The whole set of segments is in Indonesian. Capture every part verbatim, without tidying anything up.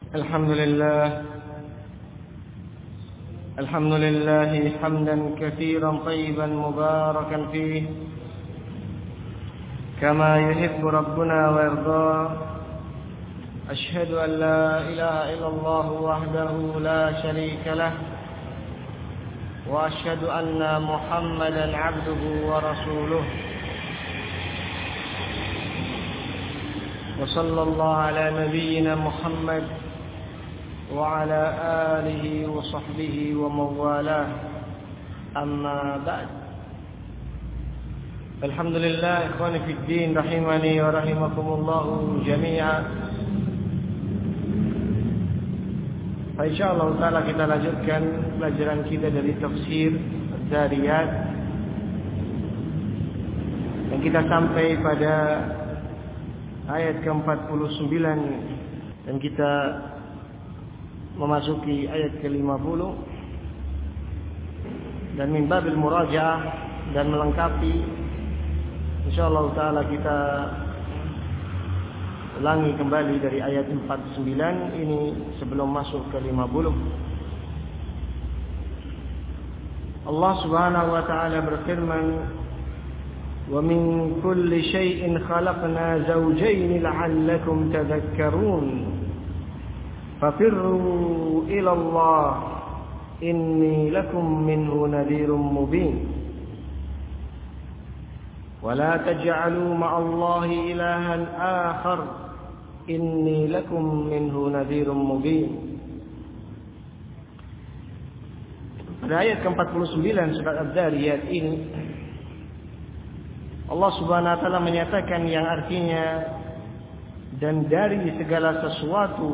الحمد لله الحمد لله حمدا كثيرا طيبا مباركا فيه كما يحب ربنا ويرضى. أشهد أن لا إله إلا الله وحده لا شريك له، وأشهد أن محمدا عبده ورسوله. وصلى الله على نبينا محمد وعلى آله وصحبه ومن والاه. أما بعد، الحمد لله إخواني في الدين رحمني ورحمكم الله جميعا. Insyaallah taala kita lanjutkan pelajaran kita dari tafsir Dzariyat, dan kita sampai pada ayat ke empat puluh sembilan dan kita memasuki ayat ke lima puluh, dan min babil murajaah dan melengkapi, insyaallah taala kita ulangi kembali dari ayat empat puluh sembilan ini sebelum masuk ke lima puluh. Allah Subhanahu wa taala berfirman, "Wa min kulli shay'in khalaqna zawjayn la'allakum tadhakkarun. Fafirru ila Allah inni lakum minhu nadhirun mubin. Wa la taj'alu ma'allahi ilahan akhar. Inni lakum minhu nadhirun mubin." Pada ayat ke empat puluh sembilan surat Adz-Dzariyat ini, Allah Subhanahu wa taala menyatakan yang artinya, dan dari segala sesuatu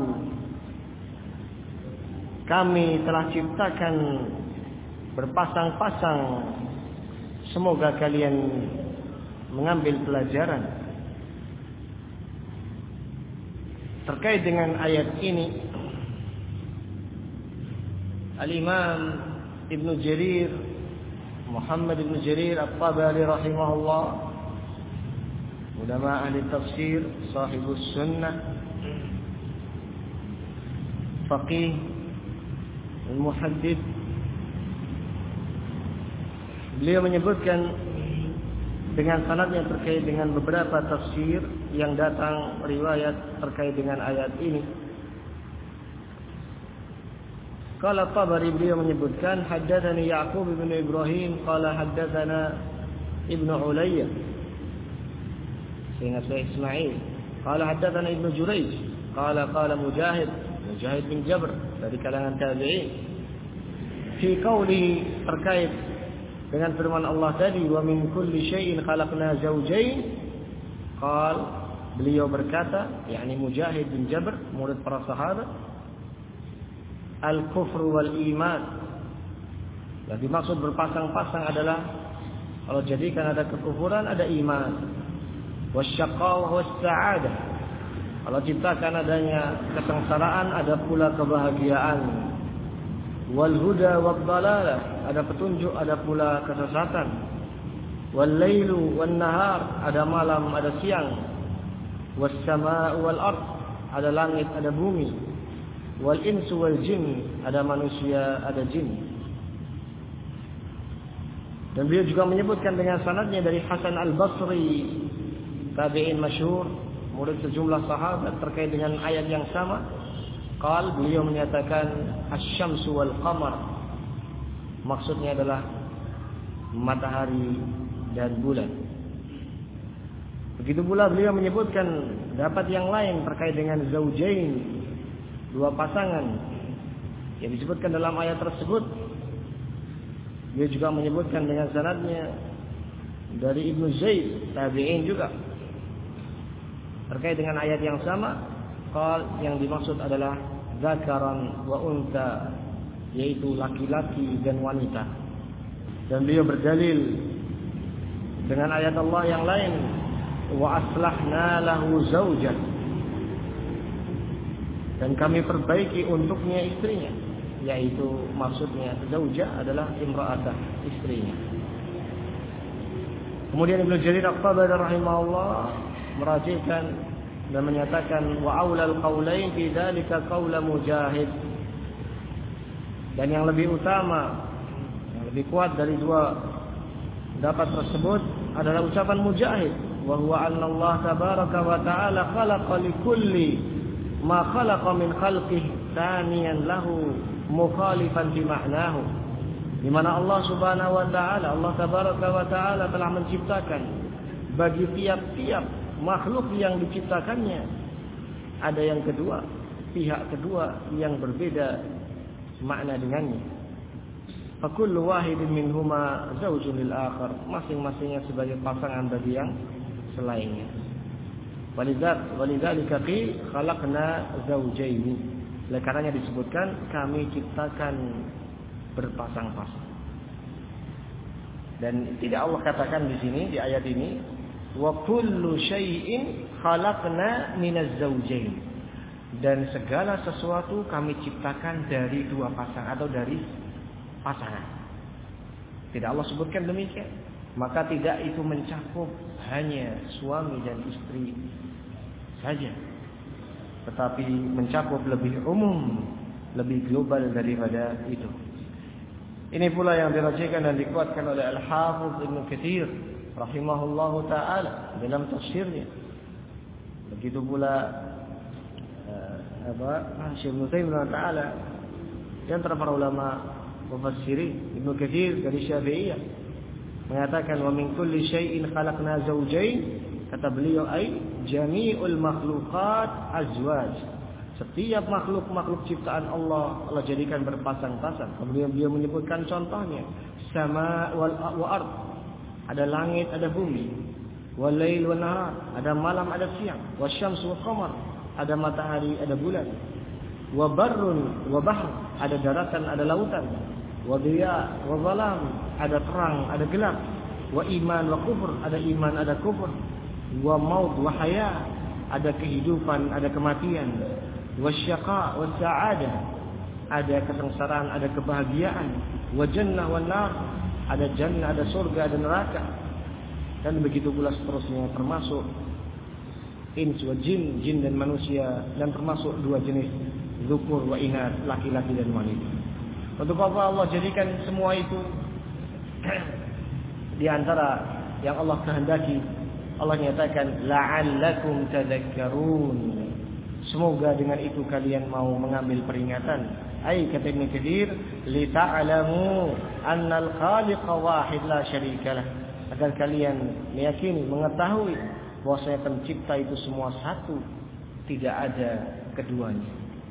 kami telah ciptakan berpasang-pasang, semoga kalian mengambil pelajaran. Terkait dengan ayat ini, Al-Imam Ibnu Jarir, Muhammad Ibnu Jarir At-Tabari rahimahullah, ulama ahli tafsir, sahibus sunnah, faqih, al-muhaddith, beliau menyebutkan dengan sanadnya terkait dengan beberapa tafsir yang datang riwayat terkait dengan ayat ini. Qala Tabari, beliau menyebutkan, haddatsani Ya'qub bin Ibrahim qala haddatsana Ibnu Ulayya, sehingga saya Ismail, qala haddatsana Ibnu Jurayj qala qala Mujahid Mujahid bin Jabr dari kalangan tabi'in, fi qauli, terkait dengan firman Allah tadi, wa min kulli syai'in khalaqna zawjayn. Qal, beliau berkata, yakni Mujahid bin Jabr, murid para sahabat, al-kufr wal iman. Yang dimaksud berpasang-pasang adalah, kalau jadikan ada kekufuran, ada iman. Wasyaqawah was-sa'adah, kalau ciptakan adanya kesengsaraan, ada pula kebahagiaan. Wal huda wad dalalah, ada petunjuk, ada pula kesesatan. Wal lailu wan nahar, ada malam, ada siang. Was samaa'u wal ard, ada langit, ada bumi. Wal insu wal jin, ada manusia, ada jin. Dan beliau juga menyebutkan dengan sanadnya dari Hasan al-Basri, tabi'in masyhur, murid sejumlah sahabat, terkait dengan ayat yang sama. Qal, beliau menyatakan, asy-syamsu wal qamar, maksudnya adalah matahari dan bulan. Begitu pula beliau menyebutkan dapat yang lain terkait dengan zaujain, dua pasangan yang disebutkan dalam ayat tersebut. Beliau juga menyebutkan dengan sanadnya dari Ibnu Zaid, tabi'in juga, terkait dengan ayat yang sama. Qal, yang dimaksud adalah zakaran wa unta, yaitu laki-laki dan wanita. Dan beliau berdalil dengan ayat Allah yang lain, wa aslahna lahu zawjan, dan kami perbaiki untuknya istrinya, yaitu maksudnya zaujah adalah imra'atah, istrinya. Kemudian Ibnu Jarir At-Tabari rahimahullah merajikan dan menyatakan wa aulal qaulain fi dzalika qaula Mujahid. Dan yang lebih utama, yang lebih kuat dari dua pendapat tersebut adalah ucapan Mujahid, wa huwa anna Allah tabaraka wa ta'ala khalaqa likulli ma khalaqa min khalqihi thaniyan lahu mukhalifan bi ma'nahu. Di mana Allah Subhanahu wa taala, Allah tabaraka wa taala telah menciptakan bagi tiap-tiap makhluk yang diciptakannya ada yang kedua, pihak kedua yang berbeda makna dengannya. Fa kullu wahidin minhuma zawjun lil akhar, masing-masingnya sebagai pasangan bagi yang selainnya. Walidzat walidzalika qi khalaqna zawjaini. Oleh karenanya disebutkan kami ciptakan berpasang-pasang. Dan tidak Allah katakan di sini di ayat ini wa kullu syai'in khalaqna minaz zawjain. Dan segala sesuatu kami ciptakan dari dua pasang atau dari pasangan. Tidak Allah sebutkan demikian. Maka tidak itu mencakup hanya suami dan istri saja, tetapi mencakup lebih umum, lebih global daripada itu. Ini pula yang dirajikan dan dikuatkan oleh Al-Hafidz Ibnu Katsir rahimahullahu taala dalam tafsirnya. Begitu pula apa Syekh Ibnu Taimiyah taala dan para ulama mufassirin Ibnu Katsir dari Syafi'iyah mengatakan wa min kulli syai'in khalaqna zawjayn, kata beliau ai jami'ul makhluqat azwaj. Setiap makhluk-makhluk ciptaan Allah Allah jadikan berpasang-pasang. Kemudian beliau menyebutkan contohnya sama wal wa ard, ada langit ada bumi, wal lail wan nahar, ada malam ada siang, wasyams wal qamar, ada matahari, ada bulan. Wa barrun wa bahr, ada daratan, ada lautan. Wa dhiya wa zalam, ada terang, ada gelap. Wa iman wa kufur, ada iman, ada kufur. Wa maut wa haya, ada kehidupan, ada kematian. Wa syaqa wa sa'adah, ada kesengsaraan, ada kebahagiaan. Wa jannah wa nar, ada jannah, ada surga, ada neraka. Dan begitu pula seterusnya, termasuk ins wa jin, jin dan manusia, dan termasuk dua jenis, zukur wa inath, laki-laki dan wanita. Untuk apa Allah jadikan semua itu? Di antara yang Allah kehendaki, Allah nyatakan la'allakum tadhakkarun, semoga dengan itu kalian mau mengambil peringatan. Ai kata Ibnu Katsir, li ta'lamu annal khaliqa wahid la syarikalah, agar kalian meyakini, mengetahui bahwasanya pencipta itu semua satu, tidak ada keduanya.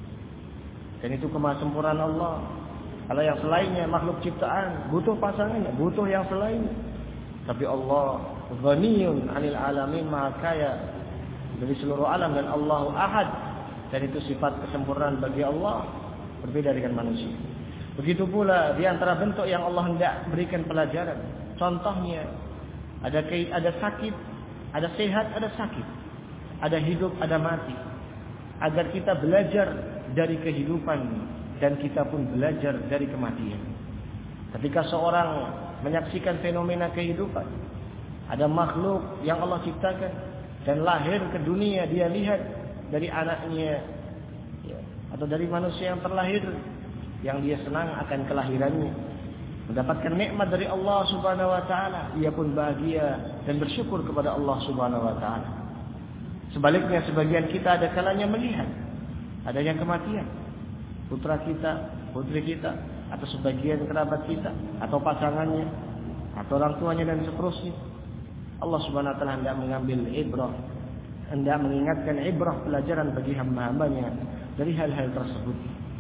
Dan itu kemahasempurnaan Allah. Kalau yang selainnya makhluk ciptaan butuh pasangannya, butuh yang selainnya. Tapi Allah ghaniyun 'anil alamin, maha kaya dari seluruh alam, dan Allahu ahad, dan itu sifat kesempurnaan bagi Allah, berbeda dengan manusia. Begitu pula di antara bentuk yang Allah hendak berikan pelajaran. Contohnya ada ada sakit, ada sehat, ada sakit, ada hidup, ada mati. Agar kita belajar dari kehidupan dan kita pun belajar dari kematian. Ketika seorang menyaksikan fenomena kehidupan, ada makhluk yang Allah ciptakan dan lahir ke dunia, dia lihat dari anaknya ya, atau dari manusia yang terlahir, yang dia senang akan kelahirannya, mendapatkan nikmat dari Allah Subhanahu wa taala, ia pun bahagia dan bersyukur kepada Allah Subhanahu wa taala. Sebaliknya sebagian kita ada kalanya melihat adanya kematian putra kita, putri kita, atau sebagian kerabat kita, atau pasangannya, atau orang tuanya dan seterusnya. Allah Subhanahu wa taala hendak mengambil ibrah, hendak mengingatkan ibrah, pelajaran bagi hamba-hambanya dari hal-hal tersebut.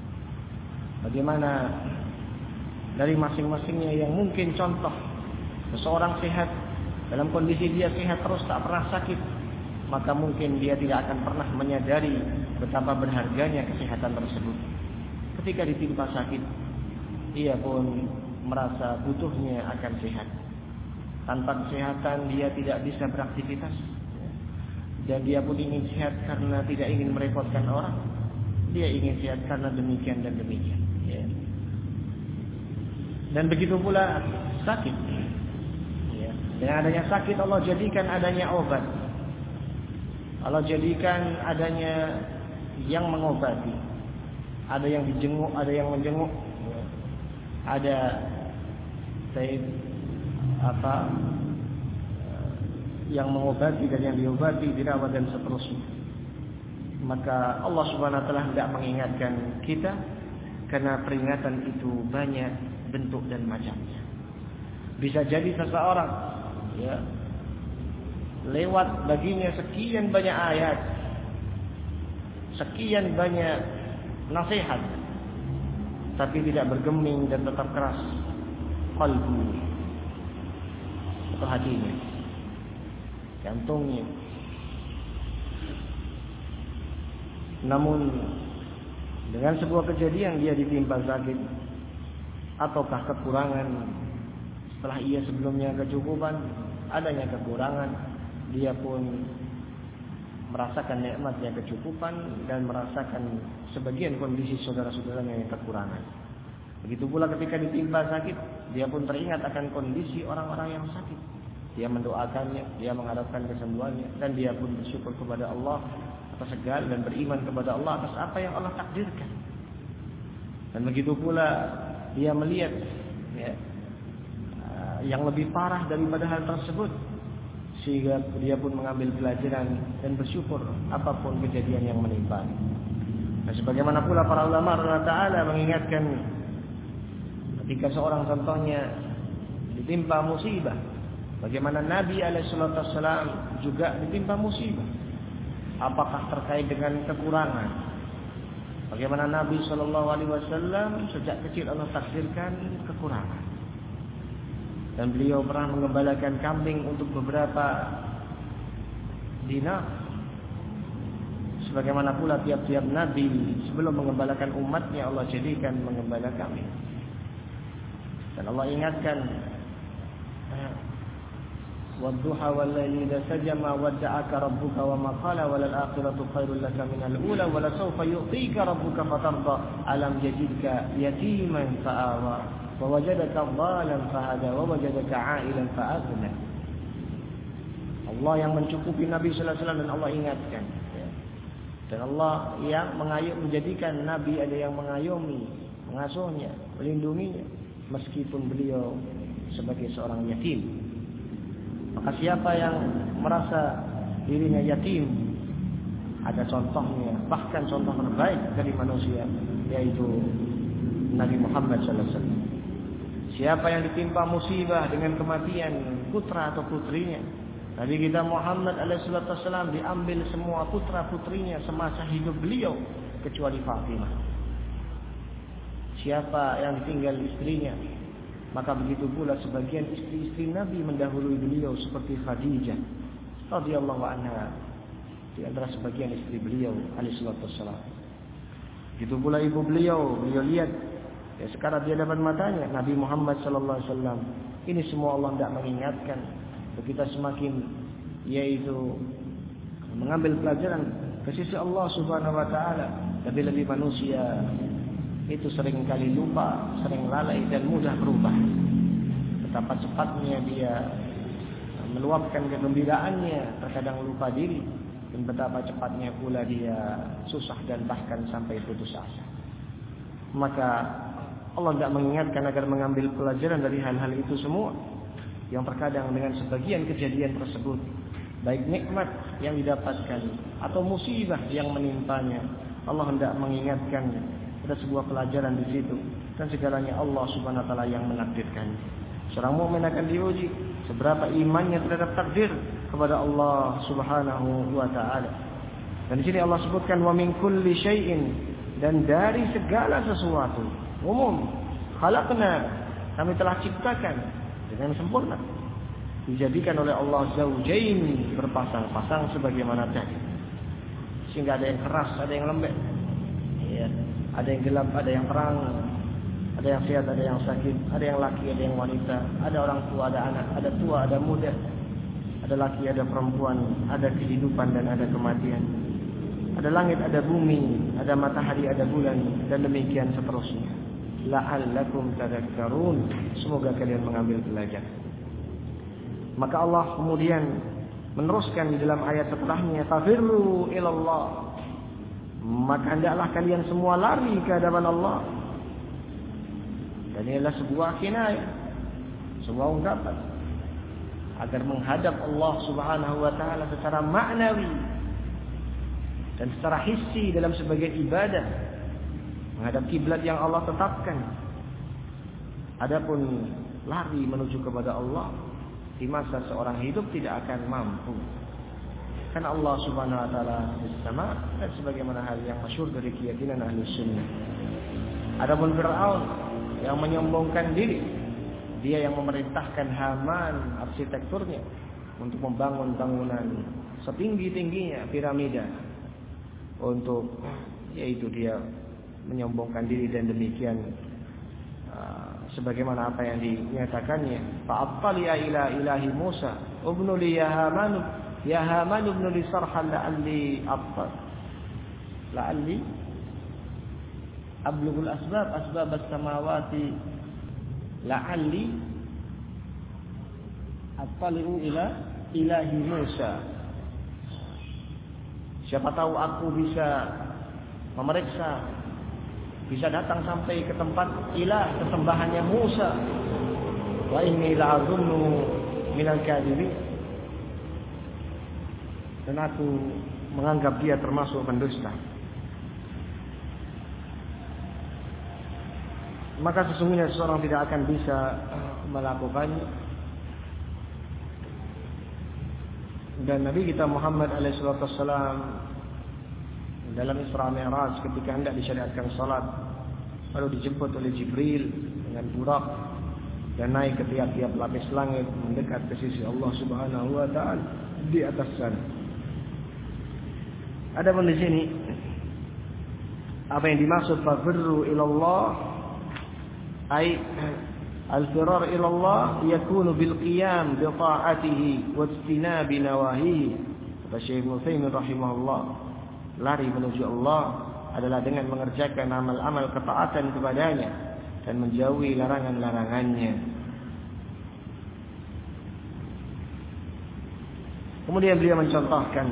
Bagaimana dari masing-masingnya yang mungkin contoh, seseorang sehat, dalam kondisi dia sehat terus tak pernah sakit, maka mungkin dia tidak akan pernah menyadari betapa berharganya kesehatan tersebut. Ketika ditimpa sakit, ia pun merasa butuhnya akan sehat. Tanpa kesehatan dia tidak bisa beraktivitas, dan dia pun ingin sehat karena tidak ingin merepotkan orang. Dia ingin sehat karena demikian dan demikian. Dan begitu pula sakit. Dengan adanya sakit Allah jadikan adanya obat. Allah jadikan adanya yang mengobati, ada yang dijenguk, ada yang menjenguk, ada saya apa yang mengobati dan yang diobati, dirawat dan seterusnya. Maka Allah Subhanahu wa taala hendak mengingatkan kita karena peringatan itu banyak bentuk dan macamnya. Bisa jadi seseorang ya lewat baginya sekian banyak ayat, sekian banyak nasihat, tapi tidak bergeming dan tetap keras qalbu atau hatinya, jantungnya. Namun dengan sebuah kejadian dia ditimpa sakit ataukah kekurangan, setelah ia sebelumnya kecukupan, adanya kekurangan, dia pun merasakan nikmatnya kecukupan dan merasakan sebagian kondisi saudara-saudaranya yang kekurangan. Begitu pula ketika ditimpa sakit, dia pun teringat akan kondisi orang-orang yang sakit. Dia mendoakannya, dia mengharapkan kesembuhannya, dan dia pun bersyukur kepada Allah atas segala dan beriman kepada Allah atas apa yang Allah takdirkan. Dan begitu pula dia melihat ya, yang lebih parah daripada hal tersebut, sehingga dia pun mengambil pelajaran dan bersyukur apapun kejadian yang menimpa. Dan sebagaimana pula para ulama Allah Ta'ala mengingatkan ketika seorang contohnya ditimpa musibah, bagaimana Nabi alaihi salatu wassalam juga ditimpa musibah. Apakah terkait dengan kekurangan? Bagaimana Nabi sallallahu alaihi wasallam sejak kecil Allah takdirkan kekurangan. Dan beliau pernah mengembalakan kambing untuk beberapa dinar. Sebagaimana pula tiap-tiap Nabi sebelum mengembalakan umatnya Allah jadikan mengembala kambing. Dan Allah ingatkan, wadduha wallaili idza sajama wadda'aka rabbuka wa ma qala walal akhiratu khairul laka minal ula wa la sawfa yu'tika rabbuka fatarda alam yajidka yatiman fa'awa wa wajadaka dhalan fahada wa wajadaka 'ailan fa'aghna. Allah yang mencukupi Nabi sallallahu alaihi wasallam dan Allah ingatkan ya. Dan Allah yang mengayom menjadikan Nabi ada yang mengayomi, mengasuhnya, melindunginya meskipun beliau sebagai seorang yatim. Maka siapa yang merasa dirinya yatim, ada contohnya, bahkan contoh terbaik dari manusia, yaitu Nabi Muhammad sallallahu alaihi wasallam. Siapa yang ditimpa musibah dengan kematian putra atau putrinya, Nabi kita Muhammad alaihi wasallam diambil semua putra putrinya semasa hidup beliau kecuali Fatimah. Siapa yang ditinggal istrinya, maka begitu pula sebagian istri-istri Nabi mendahului beliau seperti Khadijah radhiyallahu anha, di antara sebagian istri beliau alaihi wasallam. Begitu pula ibu beliau, beliau lihat ya sekarang dia depan matanya Nabi Muhammad sallallahu alaihi wasallam. Ini semua Allah tidak mengingatkan kita semakin yaitu mengambil pelajaran ke sisi Allah Subhanahu wa taala. Lebih-lebih manusia itu sering kali lupa, sering lalai dan mudah berubah. Betapa cepatnya dia meluapkan kegembiraannya, terkadang lupa diri, dan betapa cepatnya pula dia susah dan bahkan sampai putus asa. Maka Allah tidak mengingatkan agar mengambil pelajaran dari hal-hal itu semua, yang terkadang dengan sebagian kejadian tersebut, baik nikmat yang didapatkan atau musibah yang menimpanya, Allah hendak mengingatkan ada sebuah pelajaran di situ, dan segalanya Allah Subhanahu wa taala yang menakdirkan. Seorang mukmin akan diuji seberapa imannya terhadap takdir kepada Allah Subhanahu wa taala. Dan di sini Allah sebutkan wa min kulli syai'in, dan dari segala sesuatu, umum, khalaqna, kami telah ciptakan dengan sempurna. Dijadikan oleh Allah zaujain, berpasang-pasang sebagaimana tadi. Sehingga ada yang keras, ada yang lembek. Ya. Ada yang gelap, ada yang terang, ada yang sehat, ada yang sakit, ada yang laki, ada yang wanita, ada orang tua, ada anak, ada tua, ada muda, ada laki, ada perempuan, ada kehidupan dan ada kematian, ada langit, ada bumi, ada matahari, ada bulan, dan demikian seterusnya. La'allakum tadhakkarun, semoga kalian mengambil pelajaran. Maka Allah kemudian meneruskan di dalam ayat setelahnya, fafirru ilallah, maka hendaklah kalian semua lari ke hadapan Allah. Dan ini adalah sebuah kinayah, sebuah ungkapan agar menghadap Allah Subhanahu wa taala secara maknawi dan secara hissi dalam sebagian ibadah, menghadap kiblat yang Allah tetapkan. Adapun lari menuju kepada Allah di masa seorang hidup tidak akan mampu. Karena Allah Subhanahu wa taala bersama, dan sebagaimana hal yang masyhur dari keyakinan ahli sunnah. Adapun Fir'aun yang menyombongkan diri, dia yang memerintahkan Haman arsitekturnya untuk membangun bangunan setinggi-tingginya piramida, untuk yaitu dia menyombongkan diri dan demikian uh, sebagaimana apa yang dinyatakannya, fa'attali'a ila ilahi Musa ubnu li ya Haman ya Haman ubnu li sarhan la'alli abtar la'alli ablughul asbab asbab as-samawati la'alli attali'u ila ilahi Musa. Siapa tahu aku bisa memeriksa, bisa datang sampai ke tempat ilah kesembahannya Musa. Wa inni la'azunnu minal kadhibin. Dan aku menganggap dia termasuk pendusta. Maka sesungguhnya seseorang tidak akan bisa melakukannya. Dan Nabi kita Muhammad alaihi wasallam dalam Isra Mi'raj ketika hendak disyariatkan salat, lalu dijemput oleh Jibril dengan burak dan naik ke tiap-tiap lapis langit mendekat ke sisi Allah Subhanahu wa taala di atas sana. Adapun di sini apa yang dimaksud fafirru ilallah, ay al-firar ilallah yakunu bil qiyam bi ta'atihi wa ijtinabi nawahihi. Kata Syekh Utsaimin rahimahullah, lari menuju Allah adalah dengan mengerjakan amal-amal ketaatan kepadanya dan menjauhi larangan-larangannya. Kemudian beliau mencontohkan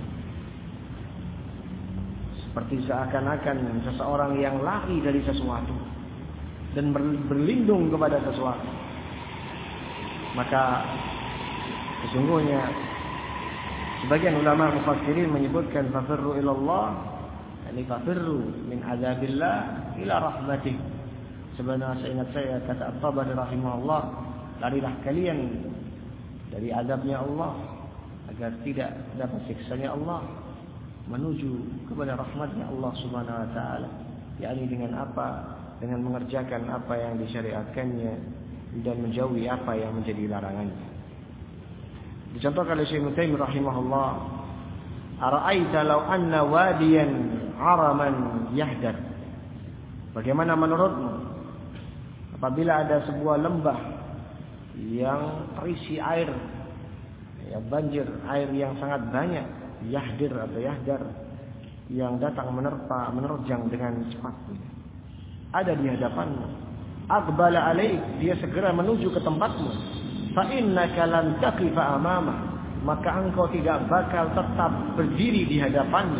seperti seakan-akan seseorang yang lari dari sesuatu dan berlindung kepada sesuatu. Maka sesungguhnya sebagian ulama mufassirin menyebutkan fafirru ilallah, yani fafirru min azabillah ila rahmatih. Sebenarnya seingat saya kata At-Tabari rahimahullah, larilah kalian dari azabnya Allah agar tidak dapat siksanya Allah, menuju kepada rahmatnya Allah Subhanahu wa taala, yakni dengan apa? Dengan mengerjakan apa yang disyariatkannya dan menjauhi apa yang menjadi larangannya. Dicontohkan oleh Syekh Utsaimin rahimahullah, ara'aita law anna wadiyan 'araman yahdar. Bagaimana menurutmu apabila ada sebuah lembah yang terisi air, ya banjir, air yang sangat banyak, yahdir atau yahdar, yang datang menerpa, menerjang dengan cepat, ada di hadapanmu, aqbala alaik, dia segera menuju ke tempatmu, fa innaka lan taqifa amama, maka engkau tidak bakal tetap berdiri di hadapannya,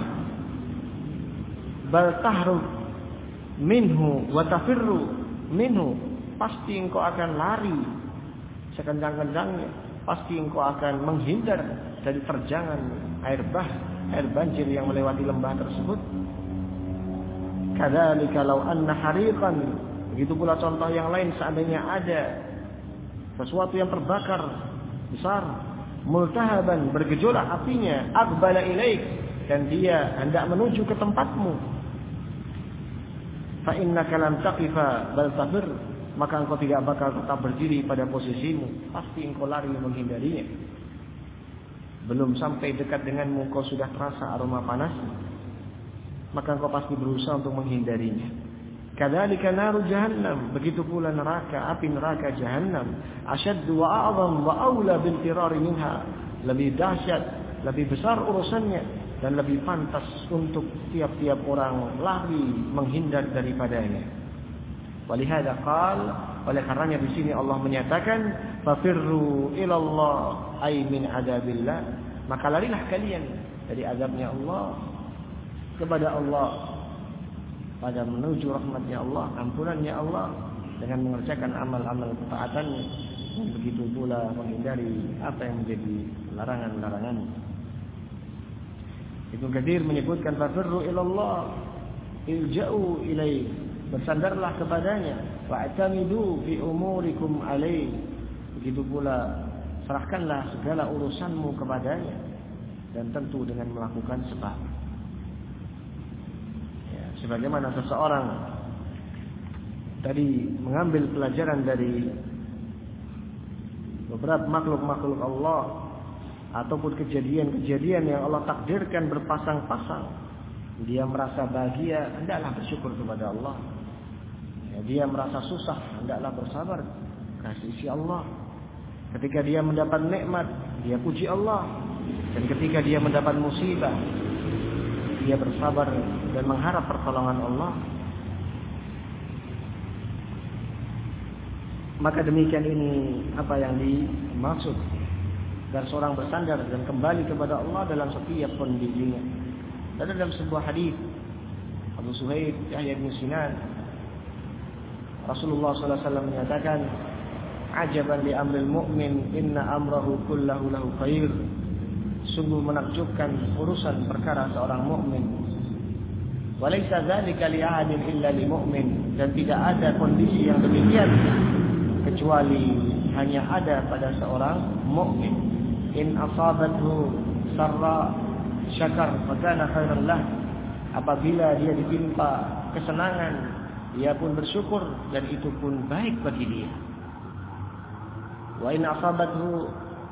bal tahrub minhu wa tafirru minhu, pasti engkau akan lari sekencang-kencangnya, pasti engkau akan menghindar dari terjangan air bah, air banjir yang melewati lembah tersebut. Kadzalika law anna hariqan, begitu pula contoh yang lain, seandainya ada sesuatu yang terbakar besar, multahaban, bergejolak apinya, aqbala ilaik, dan dia hendak menuju ke tempatmu, fa innaka lam taqifa bal tafir, maka engkau tidak bakal tetap berdiri pada posisimu, pasti engkau lari menghindarinya. Belum sampai dekat denganmu kau sudah terasa aroma panasnya, maka engkau pasti berusaha untuk menghindarinya. Kadzalika naru jahannam, begitu pula neraka, api neraka jahannam, asyaddu wa a'zam wa aula bil firari minha, lebih dahsyat, lebih besar urusannya, dan lebih pantas untuk tiap-tiap orang lari menghindar daripadanya. Walihada qal, oleh karenanya di sini Allah menyatakan fafirru ilallah ay min adabillah, maka larilah kalian dari azabnya Allah kepada Allah, pada menuju rahmatnya Allah, ampunannya Allah, dengan mengerjakan amal-amal ketaatannya, dan begitu pula menghindari apa yang menjadi larangan-larangan. Ibnu Katsir menyebutkan fafirru ilallah, ilja'u ilaih, bersandarlah kepadanya, wa'tamidu fi umurikum alaih, begitu pula serahkanlah segala urusanmu kepadanya, dan tentu dengan melakukan sebab. Ya, sebagaimana seseorang tadi mengambil pelajaran dari beberapa makhluk-makhluk Allah ataupun kejadian-kejadian yang Allah takdirkan berpasang-pasang, dia merasa bahagia, hendaklah bersyukur kepada Allah. Ya, dia merasa susah, hendaklah bersabar kasih isi Allah. Ketika dia mendapat nikmat, dia puji Allah. Dan ketika dia mendapat musibah, dia bersabar dan mengharap pertolongan Allah. Maka demikian ini apa yang dimaksud, agar seorang bersandar dan kembali kepada Allah dalam setiap kondisinya. Dan dalam sebuah hadis Abu Suhaib Yahya bin Sinan, Rasulullah sallallahu alaihi wasallam menyatakan, ajaban li amril mu'min, inna amrahu kullahu lahu khair. Sungguh menakjubkan urusan perkara seorang mukmin. Walaysa dzalika li ahadin illa li mu'min, dan tidak ada kondisi yang demikian kecuali hanya ada pada seorang mukmin. In asabathu sarra syakar fakana khairan lah. Apabila dia ditimpa kesenangan, dia pun bersyukur, dan itu pun baik bagi dia. Wa in asabathu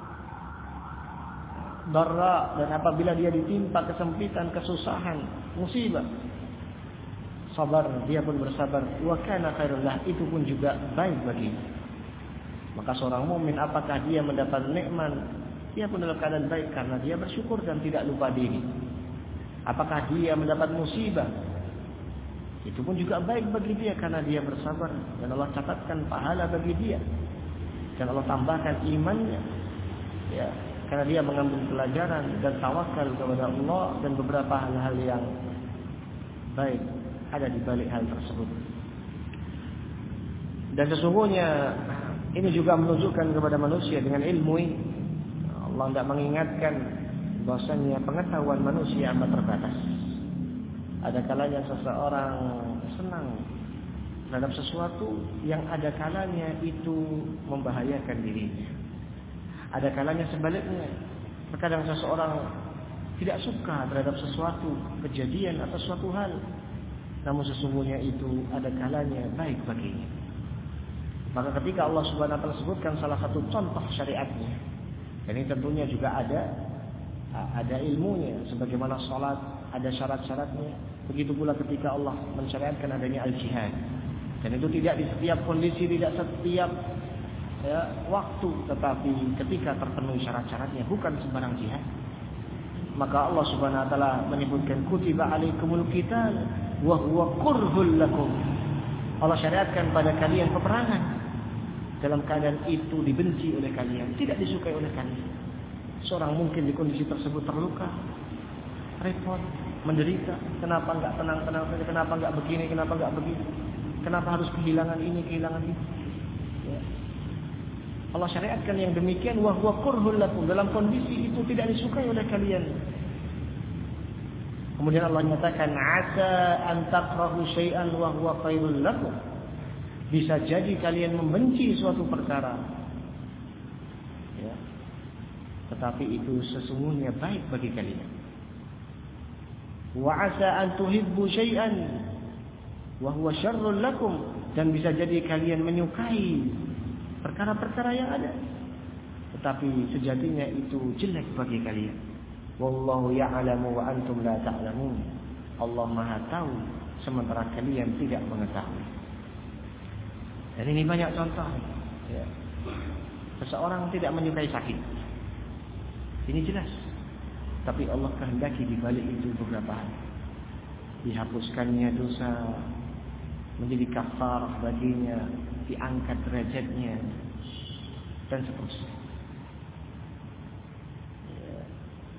darra, dan apabila dia ditimpa kesempitan, kesusahan, musibah, sabar, dia pun bersabar. Wa kana khairul lah, itu pun juga baik baginya. Maka seorang mukmin apakah dia mendapat nikmat, dia pun dalam keadaan baik karena dia bersyukur dan tidak lupa diri. Apakah dia mendapat musibah, itu pun juga baik bagi dia karena dia bersabar, dan Allah catatkan pahala bagi dia, dan Allah tambahkan imannya, ya, karena dia mengambil pelajaran dan tawakal kepada Allah, dan beberapa hal-hal yang baik ada di balik hal tersebut. Dan sesungguhnya ini juga menunjukkan kepada manusia dengan ilmu ini, Allah tidak mengingatkan bahwasanya pengetahuan manusia amat terbatas. Ada kalanya seseorang senang terhadap sesuatu yang ada kalanya itu membahayakan dirinya. Ada kalanya sebaliknya. Terkadang seseorang tidak suka terhadap sesuatu kejadian atau suatu hal, namun sesungguhnya itu ada kalanya baik baginya. Maka ketika Allah Subhanahu wa taala sebutkan salah satu contoh syariatnya, dan ini tentunya juga ada ada ilmunya, sebagaimana salat ada syarat-syaratnya, begitu pula ketika Allah mensyariatkan adanya al-jihad. Dan itu tidak di setiap kondisi, tidak setiap ya, waktu, tetapi ketika terpenuhi syarat-syaratnya, bukan sembarang jihad. Maka Allah Subhanahu wa taala menyebutkan kutiba alaikumul qital wa huwa kurhul lakum. Allah syariatkan pada kalian peperangan, dalam keadaan itu dibenci oleh kalian, tidak disukai oleh kalian. Seorang mungkin di kondisi tersebut terluka, repot, menderita. Kenapa enggak tenang-tenang saja? Kenapa enggak begini? Kenapa enggak begini? Kenapa harus kehilangan ini, kehilangan itu? Ya. Allah syariatkan yang demikian, wa huwa kurhul lakum, dalam kondisi itu tidak disukai oleh kalian. Kemudian Allah nyatakan, asa an takrahu syai'an wa huwa khairul lakum. Bisa jadi kalian membenci suatu perkara, ya, tetapi itu sesungguhnya baik bagi kalian. Wa asa an tuhibbu syai'an wa huwa syarrul lakum, dan bisa jadi kalian menyukai perkara-perkara yang ada, tetapi sejatinya itu jelek bagi kalian. Wallahu ya'lamu wa antum la ta'lamun. Allah Maha tahu sementara kalian tidak mengetahui. Dan ini banyak contoh. Ya. Seseorang tidak menyukai sakit, ini jelas. Tapi Allah kehendaki di balik itu beberapa hal. Dihapuskannya dosa, menjadi kafarah baginya, diangkat derajatnya, dan seterusnya. Ya.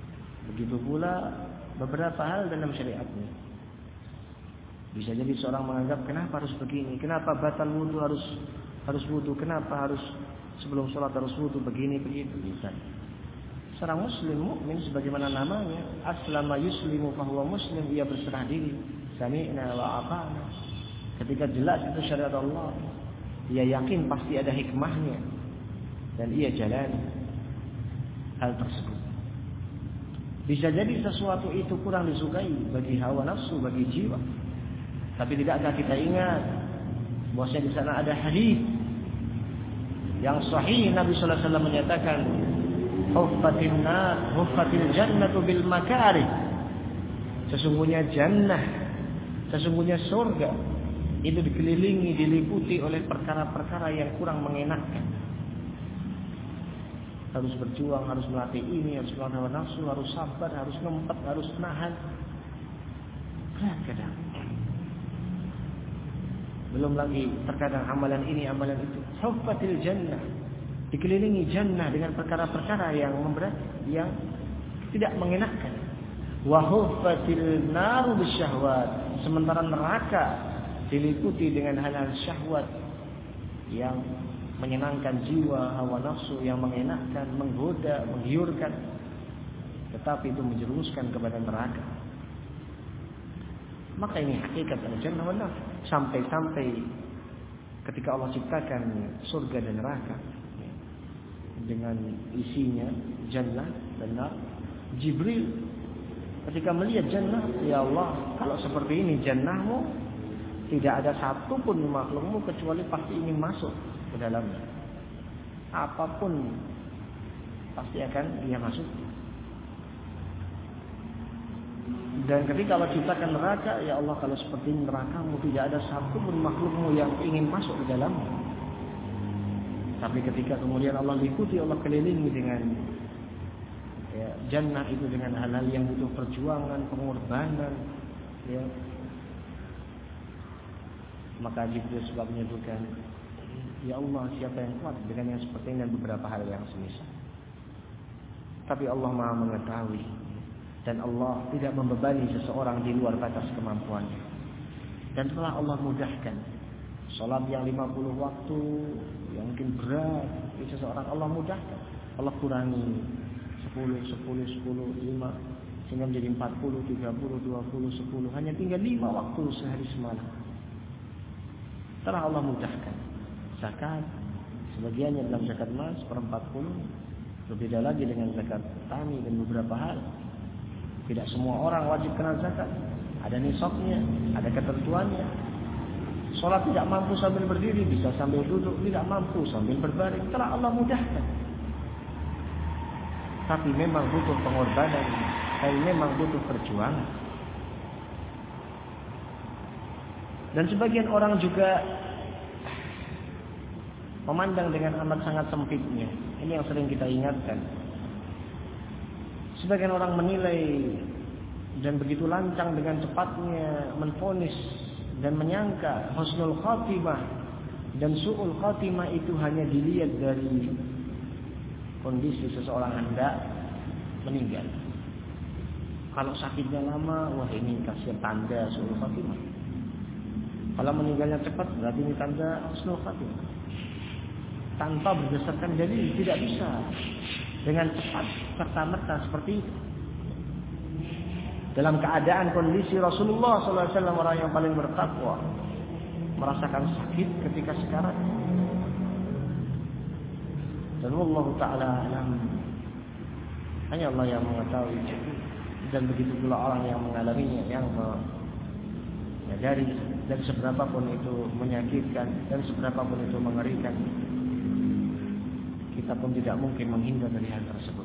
Begitu pula beberapa hal dalam syariatnya. Bisa jadi seorang menganggap kenapa harus begini, kenapa batal wudu harus harus wudu, kenapa harus sebelum sholat harus wudu begini begitu. Bisa. Seorang muslim mukmin sebagaimana namanya, aslama yuslimu fahuwa muslim, ia berserah diri, sami'na wa ata'na. Ketika jelas itu syariat Allah, ia yakin pasti ada hikmahnya dan ia jalani hal tersebut. Bisa jadi sesuatu itu kurang disukai bagi hawa nafsu, bagi jiwa. Tapi tidakkah kita ingat bahwasanya di sana ada hadis yang sahih, Nabi sallallahu alaihi wasallam menyatakan, "Huffatin nar, huffatil jannatu bil makarih." Sesungguhnya jannah, sesungguhnya surga itu dikelilingi, diliputi oleh perkara-perkara yang kurang mengenakkan. Harus berjuang, harus melatih ini, harus melawan hawa nafsu, harus sabar, harus ngempet, harus nahan. Kadang-kadang belum lagi terkadang amalan ini, amalan itu. Huffatil jannah, dikelilingi jannah dengan perkara-perkara yang memberat, yang tidak mengenakkan. Wa huffatil naru bisyahwat, sementara neraka diliputi dengan hal-hal syahwat yang menyenangkan jiwa, hawa nafsu yang mengenakkan, menggoda, menggiurkan, tetapi itu menjerumuskan kepada neraka. Maka ini hakikat al-jannah wal nar. Sampai-sampai ketika Allah ciptakan surga dan neraka dengan isinya jannah dan nar, Jibril ketika melihat jannah, ya Allah, kalau seperti ini jannahmu, tidak ada satupun makhlukmu kecuali pasti ingin masuk ke dalamnya. Apapun pasti akan dia masuk. Dan ketika Allah ciptakan neraka, ya Allah, kalau seperti ini nerakamu, tidak ada satupun makhlukmu yang ingin masuk ke dalamnya. Tapi ketika kemudian Allah liputi, Allah kelilingi dengan ya, jannah itu dengan hal-hal yang butuh perjuangan, pengorbanan, ya, maka Jibril sebab menyebutkan, ya Allah, siapa yang kuat dengan yang seperti ini dan beberapa hal yang semisal. Tapi Allah Maha mengetahui. Dan Allah tidak membebani seseorang di luar batas kemampuannya. Dan telah Allah mudahkan salat yang lima puluh waktu yang mungkin berat bagi seseorang, Allah mudahkan. Allah kurangi sepuluh, sepuluh, sepuluh, lima sehingga menjadi empat puluh, tiga puluh, dua puluh, sepuluh. Hanya tinggal lima waktu sehari semalam. Telah Allah mudahkan. Zakat sebagiannya dalam zakat emas seperempat puluh. Berbeda lagi dengan zakat tani dan beberapa hal. Tidak semua orang wajib kena zakat. Ada nisabnya, ada ketentuannya. Salat tidak mampu sambil berdiri, bisa sambil duduk, tidak mampu sambil berbaring. Telah Allah mudahkan. Tapi memang butuh pengorbanan, tapi memang butuh perjuangan. Dan sebagian orang juga memandang dengan amat sangat sempitnya. Ini yang sering kita ingatkan. Sebagian orang menilai dan begitu lancang dengan cepatnya menvonis dan menyangka husnul khatimah dan su'ul khatimah itu hanya dilihat dari kondisi seseorang hendak meninggal. Kalau sakitnya lama, wah ini kasih tanda su'ul khatimah. Kalau meninggalnya cepat, berarti ini tanda husnul khatimah. Tanpa berdasarkan dalil, tidak bisa dengan cepat serta-merta seperti itu. Dalam keadaan kondisi Rasulullah sallallahu alaihi wasallam, orang yang paling bertakwa, merasakan sakit ketika sekarang. Dan Allah Ta'ala alam, hanya Allah yang mengetahui. Dan begitu pula orang yang mengalaminya, yang menyadari. Dan seberapa pun itu menyakitkan, dan seberapa pun itu mengerikan, kita pun tidak mungkin menghindar dari hal tersebut.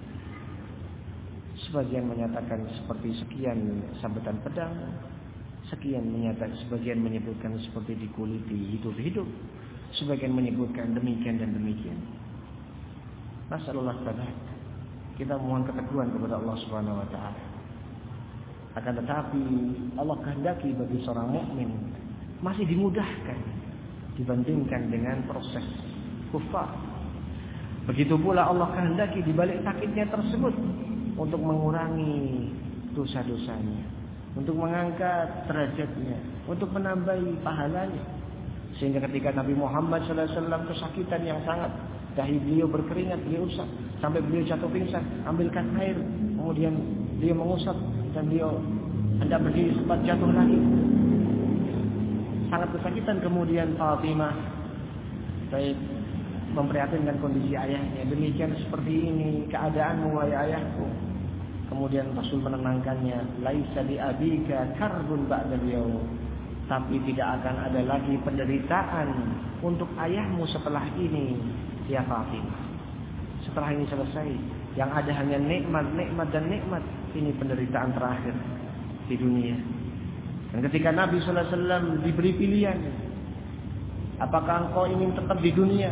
Sebagian menyatakan seperti sekian sabetan pedang, sekian menyatakan, sebagian menyebutkan seperti dikuliti hidup-hidup, sebagian menyebutkan demikian dan demikian. Nasallallahu taala, kita mohon keteguhan kepada Allah Subhanahu wa taala. Akan tetapi Allah kehendaki bagi seorang mukmin masih dimudahkan dibandingkan dengan proses kufar. Begitu pula Allah kehendaki di balik sakitnya tersebut untuk mengurangi dosa-dosanya, untuk mengangkat derajatnya, untuk menambahi pahalanya. Sehingga ketika Nabi Muhammad shallallahu alaihi wasallam kesakitan yang sangat, dahi beliau berkeringat, beliau usap sampai beliau jatuh pingsan, ambilkan air, kemudian beliau mengusap dan beliau hendak berdiri sempat jatuh lagi. Sangat kesakitan. Kemudian Fatimah baik memprihatinkan kondisi ayahnya. Demikian seperti ini keadaanmu wahai ayahku. Kemudian Rasul menenangkannya, laisa bi abika karbun ba'dal yaum. Tapi tidak akan ada lagi penderitaan untuk ayahmu setelah ini, ya Fatimah. Setelah ini selesai, yang ada hanya nikmat, nikmat dan nikmat. Ini penderitaan terakhir di dunia. Dan ketika Nabi sallallahu alaihi wasallam diberi pilihan, apakah engkau ingin tetap di dunia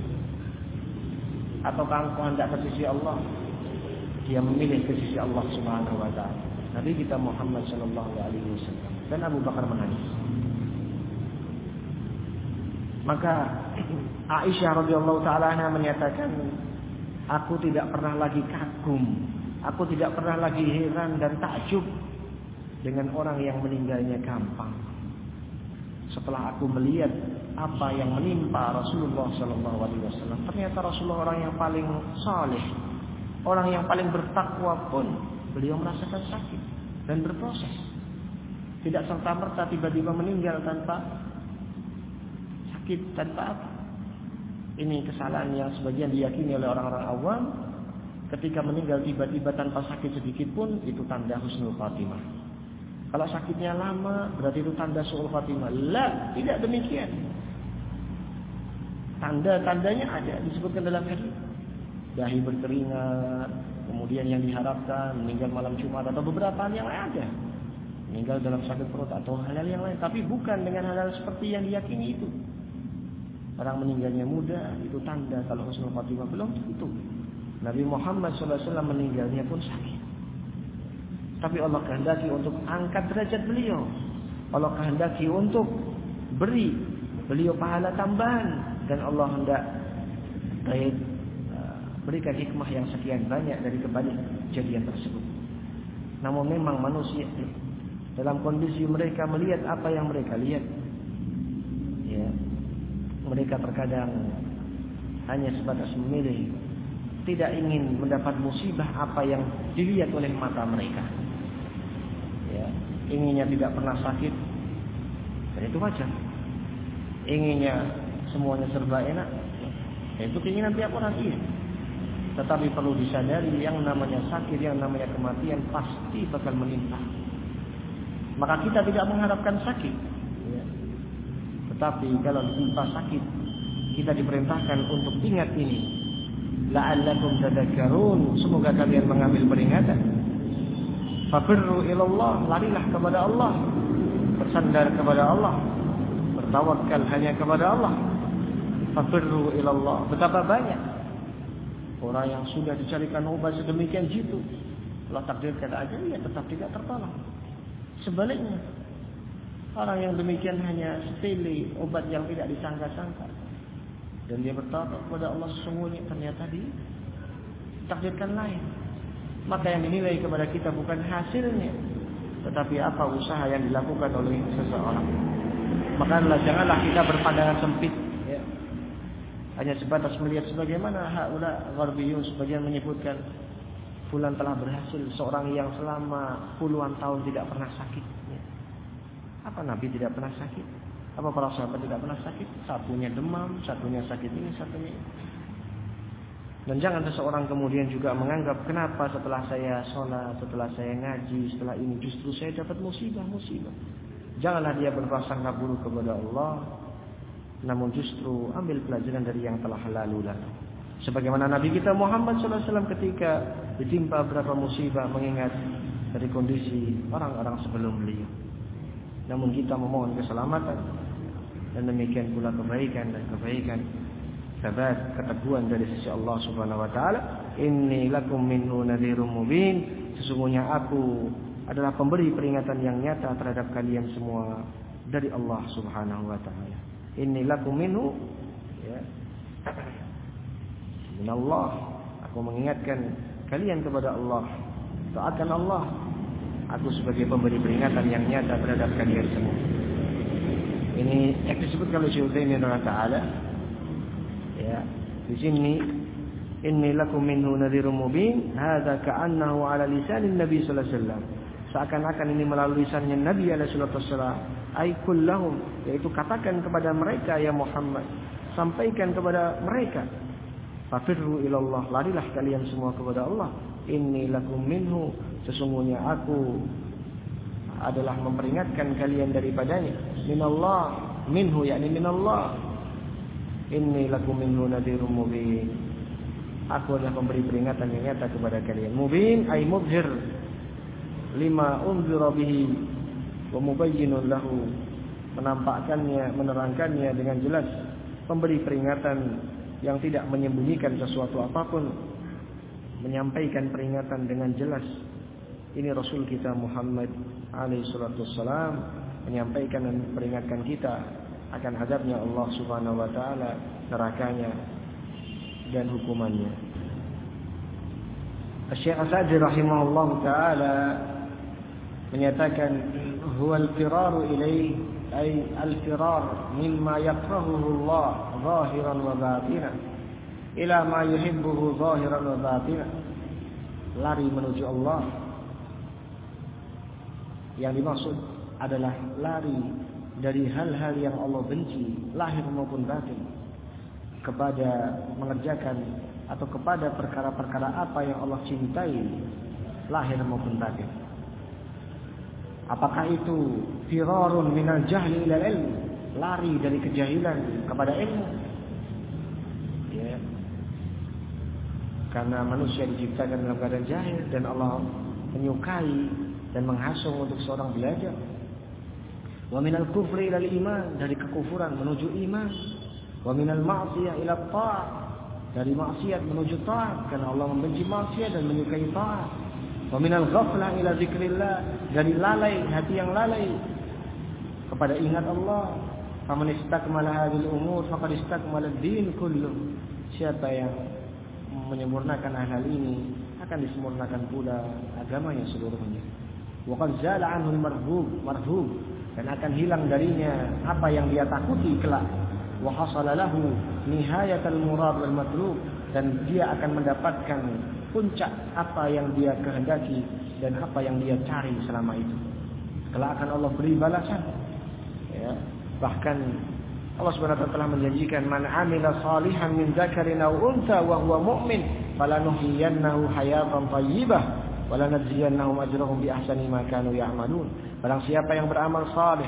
ataukah engkau hendak ke sisi Allah? Dia memilih ke sisi Allah Subhanahu wa taala. Nabi kita Muhammad sallallahu alaihi wasallam dan Abu Bakar menangis. Maka Aisyah radhiyallahu taala anha menyatakan, aku tidak pernah lagi kagum, aku tidak pernah lagi heran dan takjub dengan orang yang meninggalnya gampang. Setelah aku melihat apa yang menimpa Rasulullah sallallahu alaihi wasallam, ternyata Rasulullah orang yang paling saleh, orang yang paling bertakwa pun beliau merasakan sakit dan berproses. Tidak serta-merta tiba-tiba meninggal tanpa sakit, tanpa apa. Ini kesalahan yang sebagian diyakini oleh orang-orang awam. Ketika meninggal tiba-tiba tanpa sakit sedikit pun, itu tanda husnul khatimah. Kalau sakitnya lama, berarti itu tanda su'ul khatimah. La, tidak demikian. Tanda-tandanya ada, disebutkan dalam hadis. Dahi berkeringat, kemudian yang diharapkan meninggal malam Jumat atau beberapa hal yang lain ada. Meninggal dalam sakit perut atau hal-hal yang lain, tapi bukan dengan hal-hal seperti yang diyakini itu. Orang meninggalnya muda, itu tanda kalau husnul khatimah. Belum tentu. Nabi Muhammad shallallahu alaihi wasallam meninggalnya pun sakit. Tapi Allah kehendaki untuk angkat derajat beliau. Allah kehendaki untuk beri beliau pahala tambahan. Dan Allah hendak baik berikan hikmah yang sekian banyak dari kebalik kejadian tersebut. Namun memang manusia dalam kondisi mereka melihat apa yang mereka lihat, ya, mereka terkadang hanya sebatas memilih, tidak ingin mendapat musibah apa yang dilihat oleh mata mereka. Ya, inginnya tidak pernah sakit, dan itu wajar. Inginnya semuanya serba enak, ya, itu keinginan tiap orang, iya. Tetapi perlu disadari yang namanya sakit, yang namanya kematian pasti bakal menimpa. Maka kita tidak mengharapkan sakit, ya. Tetapi kalau ditimpa sakit, kita diperintahkan untuk ingat ini. La'allakum tadhakkarun, semoga kalian mengambil peringatan. Fafirru ilallah, larilah kepada Allah, bersandar kepada Allah, bertawakal hanya kepada Allah. Fafirru ilallah. Betapa banyak orang yang sudah dicarikan obat sedemikian jitu, Allah takdirkan aja, ya tetap tidak tertolong. Sebaliknya, orang yang demikian hanya sepele obat yang tidak disangka-sangka, dan dia bertawakal kepada Allah, sesungguhnya ternyata ditakdirkan lain. Maka yang dinilai kepada kita bukan hasilnya, tetapi apa usaha yang dilakukan oleh seseorang. Maka janganlah kita berpandangan sempit, ya. Hanya sebatas melihat sebagaimana haula gharbiyun, sebagian menyebutkan fulan telah berhasil, seorang yang selama puluhan tahun tidak pernah sakit, ya. Apa Nabi tidak pernah sakit? Apa para sahabat tidak pernah sakit? Satunya demam, satunya sakit ini, satunya ini. Dan jangan seseorang kemudian juga menganggap, kenapa setelah saya sholat, setelah saya ngaji, setelah ini justru saya dapat musibah-musibah. Janganlah dia berprasangka buruk kepada Allah, namun justru ambil pelajaran dari yang telah lalu lalu. Sebagaimana Nabi kita Muhammad shallallahu alaihi wasallam ketika ditimpa beberapa musibah, mengingat dari kondisi orang-orang sebelum beliau. Namun kita memohon keselamatan, dan demikian pula kebaikan dan kebaikan, sabat, keteguhan dari sisi Allah Subhanahu wa taala. Inni lakum minhu nadhirum mubin, sesungguhnya aku adalah pemberi peringatan yang nyata terhadap kalian semua dari Allah Subhanahu wa taala. Inni lakum minhu, ya, minallah, aku mengingatkan kalian kepada Allah Doakan Allah, aku sebagai pemberi peringatan yang nyata terhadap kalian semua. Ini yang disebutkan oleh Syekh Utsaimin Ta'ala. Ya, di sini inni lakum minhu nadhirun mubin, hadza ka'annahu 'ala lisanin Nabi sallallahu alaihi wasallam. Seakan-akan ini melalui lisannya Nabi alaihi wasallam. Ai kullahum, yaitu katakan kepada mereka ya Muhammad, sampaikan kepada mereka, fafirru ilallah, larilah kalian semua kepada Allah. Inni lakum minhu, sesungguhnya aku adalah memperingatkan kalian daripadanya. Minallah, minhu yakni minallah. Inni lakum minhu nadhirun mubin. Aku adalah pemberi peringatan yang nyata kepada kalian. Mubin ay mubhir lima unzira bihi wa mubayyinun lahu, menampakkannya, menerangkannya dengan jelas, pemberi peringatan yang tidak menyembunyikan sesuatu apapun, menyampaikan peringatan dengan jelas. Ini Rasul kita Muhammad alaihi salatu wassalam menyampaikan dan memperingatkan kita akan azabnya Allah Subhanahu wa taala, nerakanya dan hukumannya. Syekh As-Sa'di rahimahullah taala menyatakan huwal firaru ilaihi ay al-firar mimma yakrahuhu Allah zahiran wa batinan ila ma yuhibbuhu zahiran wa batinan. Lari menuju Allah, yang dimaksud adalah lari dari hal-hal yang Allah benci lahir maupun batin, kepada mengerjakan atau kepada perkara-perkara apa yang Allah cintai lahir maupun batin. Apakah itu firarun minal jahli ila ilm, lari dari kejahilan kepada ilmu? Ya. Karena manusia diciptakan dalam keadaan jahil dan Allah menyukai dan menghasung untuk seorang belajar. Wa minal kufri ila iman, dari kekufuran menuju iman. Wa minal ma'siyah ila ta'ah, dari maksiat menuju ta'at, karena Allah membenci maksiat dan menyukai ta'at. Wa minal ghaflah ila zikrillah, dari lalai, hati yang lalai kepada ingat Allah. Faman istakmala hadhil umur faqad istakmala ad-din kullu. Siapa yang menyempurnakan hal-hal ini akan disempurnakan pula agamanya seluruhnya. Wa qad zala anhu al-marhub marhub, dan akan hilang darinya apa yang dia takuti kelak. Wa hasala lahu nihayatul murad wal matlub, dan dia akan mendapatkan puncak apa yang dia kehendaki dan apa yang dia cari selama itu. Kelak akan Allah beri balasan. Ya, bahkan Allah Subhanahu wa taala telah menjanjikan, man amila salihan min dzakarin aw untha wa huwa mu'min falanuhyiyannahu hayatan thayyibah wa lanajziyannahum ajrahum bi ahsani ma kanu ya'malun. Barang siapa yang beramal saleh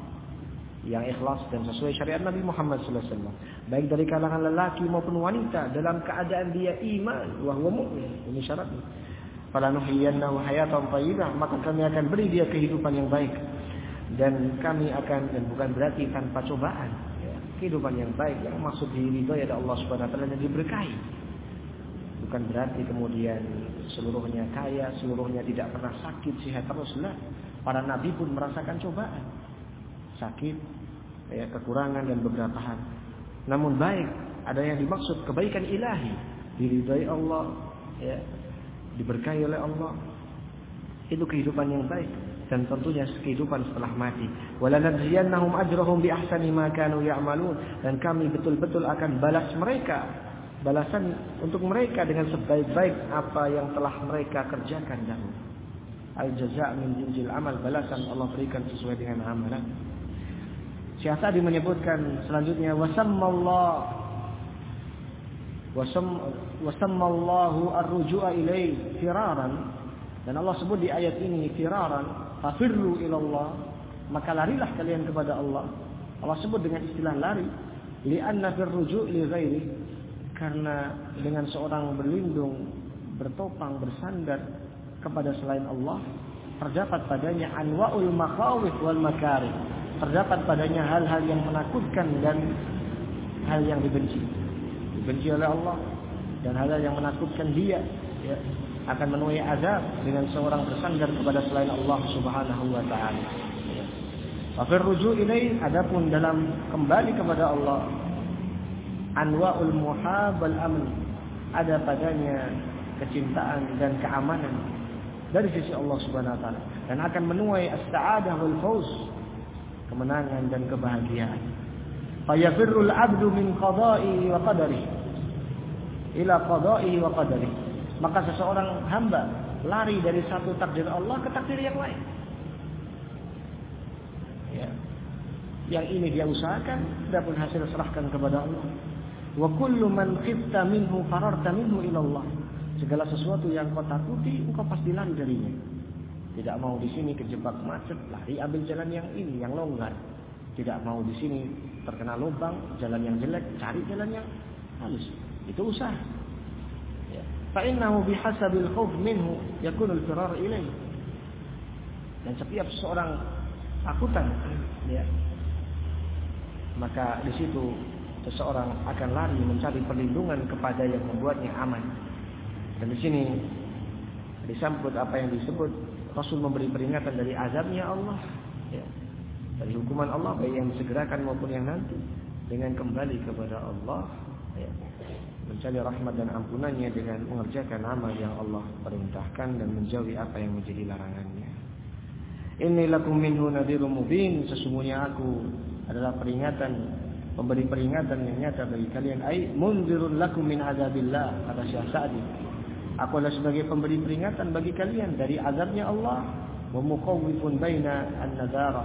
yang ikhlas dan sesuai syariat Nabi Muhammad sallallahu alaihi wasallam, baik dari kalangan lelaki maupun wanita, dalam keadaan dia iman, wa huwa mu'min, ini syaratnya. Falanuhyiyannahu hayatan thayyibah, maka kami akan beri dia kehidupan yang baik, dan kami akan, dan bukan berarti tanpa cobaan, ya, kehidupan yang baik yang maksud diridhoi oleh Allah Subhanahu wa taala dan diberkahi. Bukan berarti kemudian seluruhnya kaya, seluruhnya tidak pernah sakit, sehat terus. Lah, para nabi pun merasakan cobaan, sakit, ya, kekurangan dan beberapa hal. Namun baik, ada yang dimaksud kebaikan ilahi, diridhai Allah, ya, diberkahi oleh Allah. Itu kehidupan yang baik, dan tentunya kehidupan setelah mati. Walanajziyannahum ajrahum bi ahsani ma kanu ya'malun, dan kami betul-betul akan balas mereka, balasan untuk mereka dengan sebaik-baik apa yang telah mereka kerjakan dahulu. Al-jaza' min jinsil amal, balasan Allah berikan sesuai dengan amalan. Syekh Sa'di menyebutkan selanjutnya, wasammallah wasam wasammallahu ar-ruju'a ilaihi firaran, dan Allah sebut di ayat ini firaran, fafirru ilallah, maka larilah kalian kepada Allah. Allah sebut dengan istilah lari, li'anna firruju' li ghairi, karena dengan seorang berlindung, bertopang, bersandar kepada selain Allah, terdapat padanya anwa'ul makhawif wal makarih, terdapat padanya hal-hal yang menakutkan dan hal yang dibenci, dibenci oleh Allah, dan hal-hal yang menakutkan dia, ya, akan menuai azab dengan seorang bersandar kepada selain Allah Subhanahu wa taala. Wa fir ruju' ilaih, adapun dalam kembali kepada Allah, anwa'ul muhab wal amn, ada padanya kecintaan dan keamanan. dari sisi Allah Subhanahu wa taala dan akan menuai as-sa'adah wal fawz, kemenangan dan kebahagiaan. Fayafirrul 'abdu min qada'i wa qadari ila qada'i wa qadari. Maka seseorang hamba lari dari satu takdir Allah ke takdir yang lain. Ya. Yang ini dia usahakan, adapun hasil serahkan kepada Allah. Wa kullu man khifta minhu fararta minhu ila Allah. Segala sesuatu yang kau takuti, engkau pasti lari darinya. Tidak mau di sini kejebak macet, lari ambil jalan yang ini, yang longgar. Tidak mau di sini terkena lubang, jalan yang jelek, cari jalan yang halus. Itu usaha. Ya. Fa innahu bihasabil khauf minhu yakunu al-firar ilayhi. Dan setiap seorang takutan, ya, maka di situ seseorang akan lari mencari perlindungan kepada yang membuatnya aman. Dan di sini disambut apa yang disebut Rasul memberi peringatan dari azabnya Allah, ya, dari hukuman Allah baik yang disegerakan maupun yang nanti, dengan kembali kepada Allah, ya, mencari rahmat dan ampunannya dengan mengerjakan amal yang Allah perintahkan dan menjauhi apa yang menjadi larangannya. Inni lakum minhu nadhirum mubin, sesungguhnya aku adalah peringatan, pemberi peringatan yang nyata bagi kalian. Ai munzirun lakum min azabillah, kata Syekh Sa'di. Aku adalah sebagai pemberi peringatan bagi kalian dari azabnya Allah. Wa muqawwifun baina an-nadara,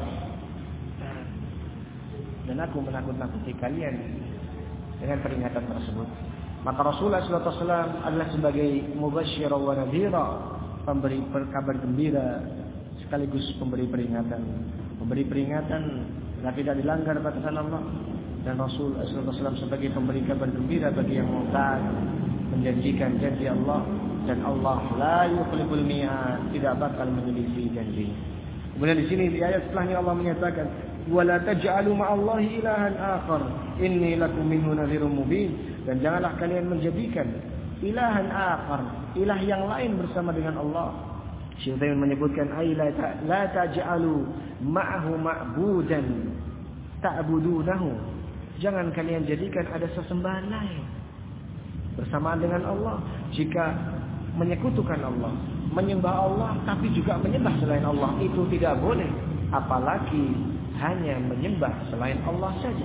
dan aku menakut-nakuti kalian dengan peringatan tersebut. Maka Rasulullah shallallahu alaihi wasallam adalah sebagai mubasysyir wa nadhira, pemberi kabar gembira sekaligus pemberi peringatan. Memberi peringatan agar tidak dilanggar batasan Allah, dan Rasul shallallahu alaihi wasallam sebagai pemberi kabar gembira bagi yang mau taat, menjanjikan janji Allah, dan Allah la yukhliful mi'ad, tidak bakal menyelisih janji. Kemudian di sini di ayat setelahnya Allah menyatakan wala taj'alu ma'allahi ilahan akhar inni lakum minhu nadhirum mubin, dan janganlah kalian menjadikan ilahan akhar, ilah yang lain bersama dengan Allah. Syekh Utsaimin menyebutkan ay la taj'alu ma'ahu ma'budan ta'budunahu, jangan kalian jadikan ada sesembahan lain bersamaan dengan Allah. Jika menyekutukan Allah, menyembah Allah tapi juga menyembah selain Allah, itu tidak boleh, apalagi hanya menyembah selain Allah saja.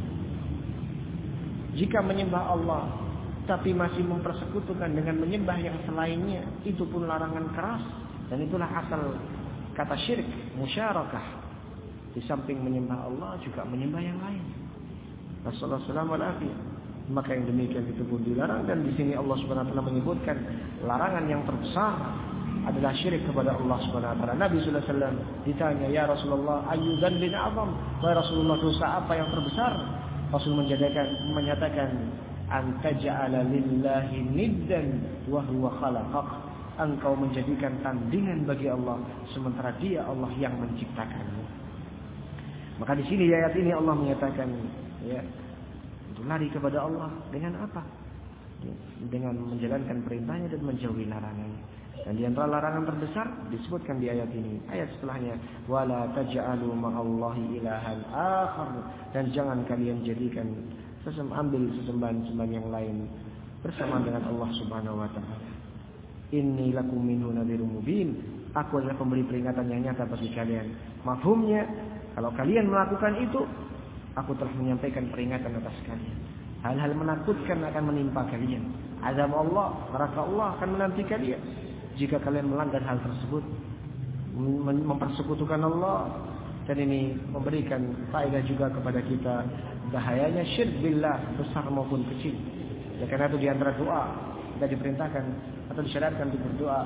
Jika menyembah Allah tapi masih mempersekutukan dengan menyembah yang selainnya, itu pun larangan keras, dan itulah asal kata syirik, musyarakah. Di samping menyembah Allah juga menyembah yang lain. Wassalamualaikum warahmatullahi wabarakatuh. Maka yang demikian itu pun dilarang, dan di sini Allah Subhanahu wa taala menyebutkan larangan yang terbesar adalah syirik kepada Allah Subhanahu wa taala. Nabi sallallahu alaihi wasallam ditanya, "Ya Rasulullah, ayyu dzambin a'zam?" Wahai Rasulullah, dosa apa yang terbesar? Rasul menyatakan menyatakan antaj'ala lillahi niddan wa huwa khalaqak. Engkau menjadikan tandingan bagi Allah sementara Dia Allah yang menciptakanmu. Maka di sini di ayat ini Allah menyatakan, ya, untuk lari kepada Allah dengan apa? Dengan menjalankan perintahnya dan menjauhi larangannya. Dan di antara larangan terbesar disebutkan di ayat ini. Ayat setelahnya, wala taj'alu ma'allahi ilahan akhar, dan jangan kalian jadikan sesem ambil sesembahan-sembahan yang lain bersama dengan Allah Subhanahu wa taala. Inni lakum minhu nadhirum mubin. Aku adalah pemberi peringatan yang nyata bagi kalian. Mafhumnya, kalau kalian melakukan itu, aku telah menyampaikan peringatan atas kalian. Hal-hal menakutkan akan menimpa kalian. Azab Allah, neraka Allah akan menanti kalian jika kalian melanggar hal tersebut, mempersekutukan Allah. Dan ini memberikan faedah juga kepada kita bahayanya syirik billah, besar maupun kecil. Ya, karena itu di antara doa kita diperintahkan atau disyariatkan untuk berdoa,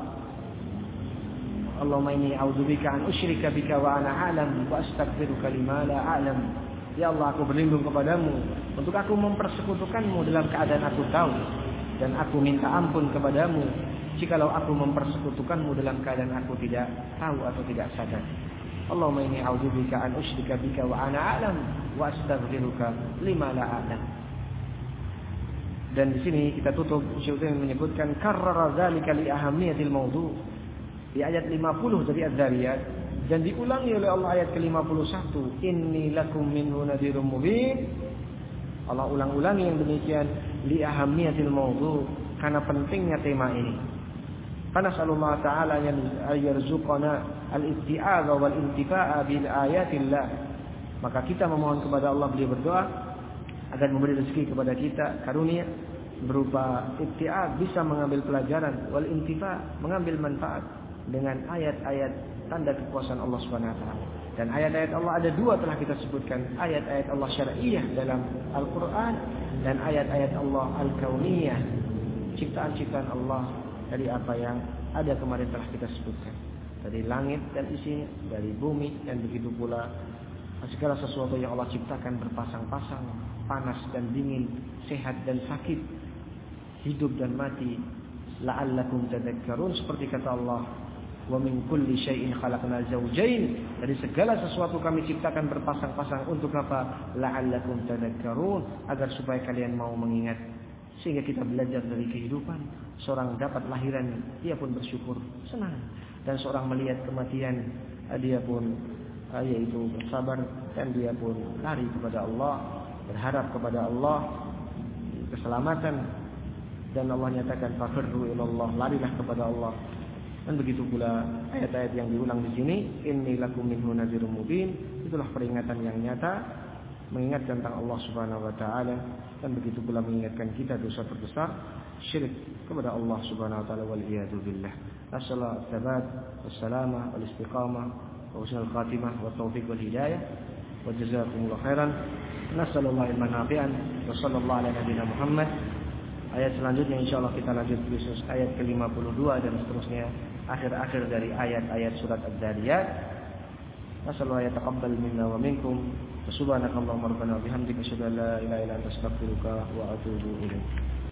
Allahumma inni a'udzubika an usyrika bika wa ana a'lam wa astaghfiruka lima la a'lam. Ya Allah, aku berlindung kepadamu untuk aku mempersekutukanmu dalam keadaan aku tahu, dan aku minta ampun kepadamu jikalau aku mempersekutukanmu dalam keadaan aku tidak tahu atau tidak sadar. Allahumma inni a'udzubika an usyrika bika wa ana a'lam wa astaghfiruka lima la a'lam. Dan di sini kita tutup, Syekh Utsaimin menyebutkan karrara dzalika li ahammiyatil mawdu' di ayat lima puluh dari Az-Zariyat, dan diulangi oleh Allah ayat ke lima puluh satu, inni lakum minhu nadhirum mubin. Allah ulang-ulangi yang demikian li ahammiyatil mawdu', karena pentingnya tema ini. Fanasallallahu ta'ala an yarzuqana al-isti'adha wal intifa'a bil ayatillah. Maka kita memohon kepada Allah, beliau berdoa agar memberi rezeki kepada kita karunia berupa isti'adh, bisa mengambil pelajaran, wal intifa', mengambil manfaat dengan ayat-ayat tanda kekuasaan Allah Subhanahu wa taala. Dan ayat-ayat Allah ada dua telah kita sebutkan, ayat-ayat Allah syar'iyyah dalam Al-Qur'an dan ayat-ayat Allah al-kauniyah, ciptaan-ciptaan Allah dari apa yang ada kemarin telah kita sebutkan, dari langit dan isinya, dari bumi, dan begitu pula segala sesuatu yang Allah ciptakan berpasang-pasang, panas dan dingin, sehat dan sakit, hidup dan mati. La'allakum tadhakkarun, seperti kata Allah, wa min kulli syai'in khalaqna zawjayn, dari segala sesuatu kami ciptakan berpasang-pasang. Untuk apa? La'allakum tadhakkarun, agar supaya kalian mau mengingat. Sehingga kita belajar dari kehidupan. Seorang dapat lahiran, dia pun bersyukur, senang. Dan seorang melihat kematian, dia pun yaitu bersabar, dan dia pun lari kepada Allah, berharap kepada Allah keselamatan. Dan Allah nyatakan fafirru ilallah, larilah kepada Allah. Dan begitu pula ayat-ayat yang diulang di sini, inni lakum minhu nadhirun mubin, itulah peringatan yang nyata, mengingatkan tentang Allah Subhanahu wa taala. Dan begitu pula mengingatkan kita dosa terbesar, syirik kepada Allah Subhanahu wa taala, wal iyadu billah. Nasallahu at-tabat was-salamah wal istiqamah wa husnul khatimah wa taufiq wal hidayah wa jazakumullahu khairan. Nasallallahu ilman nafi'an wa sallallahu ala nabiyina Muhammad. Ayat selanjutnya insyaallah kita lanjut khusus ayat ke lima puluh dua dan seterusnya, akhir-akhir dari ayat-ayat surat Ad-Dzariyat. Nasallahu yataqabbal minna wa minkum. Subhanakallahumma rabbana wa bihamdika asyhadu an la ilaha illa anta astaghfiruka wa atubu ilaik.